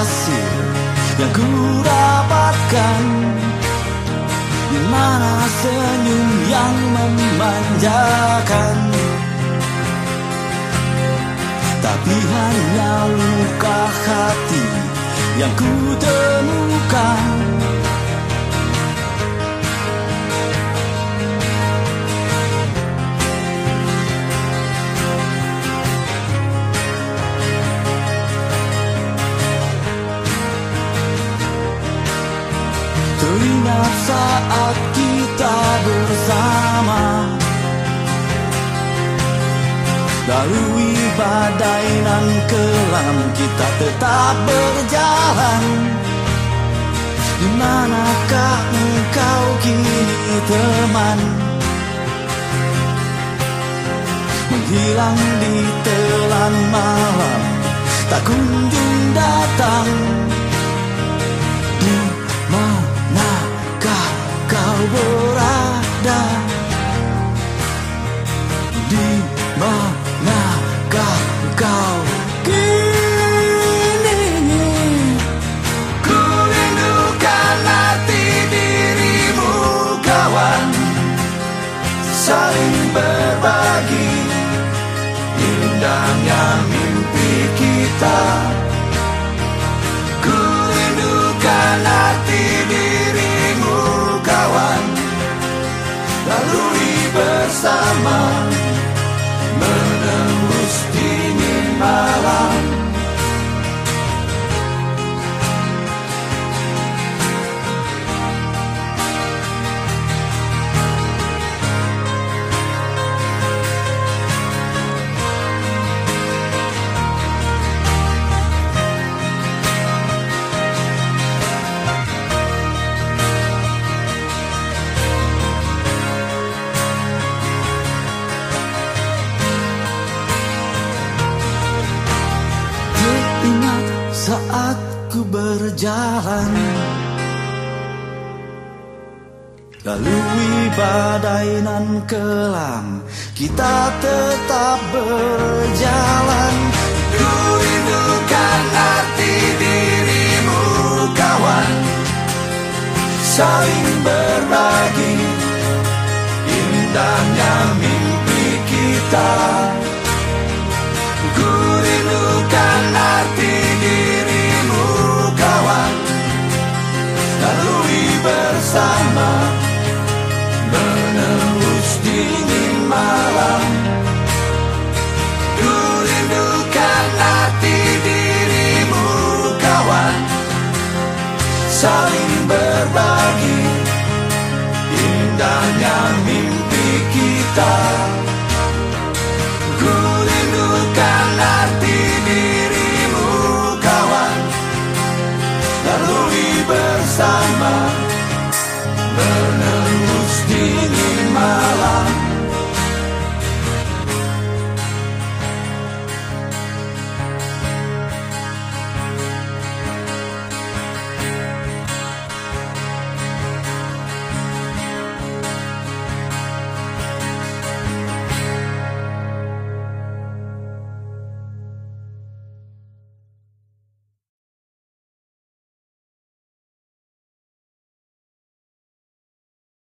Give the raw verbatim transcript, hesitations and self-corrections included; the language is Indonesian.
hasil yang ku dapatkan, di mana senyum yang memanjakan, tapi hanya luka hati yang ku temukan. Teringat saat kita bersama, lalui badai nan kelam, kita tetap berjalan. Di manakah engkau kini teman, menghilang di telan malam, tak kunjung datang. Di manakah kau berada? Di manakah kau kini? Ku rindukan hati dirimu kawan, saling berbagi indahnya mimpi kita. Ku rindukan hati dirimu kawan, lalui bersama menembus dingin malam. Saat ku berjalan, lalui badai nan kelam, kita tetap berjalan. Ku rindukan hati dirimu kawan, saling berbagi indahnya mimpi kita. Ku rindukan hati dirimu kawan, lalui bersama menembus dingin malam. Ku rindukan hati dirimu kawan, saling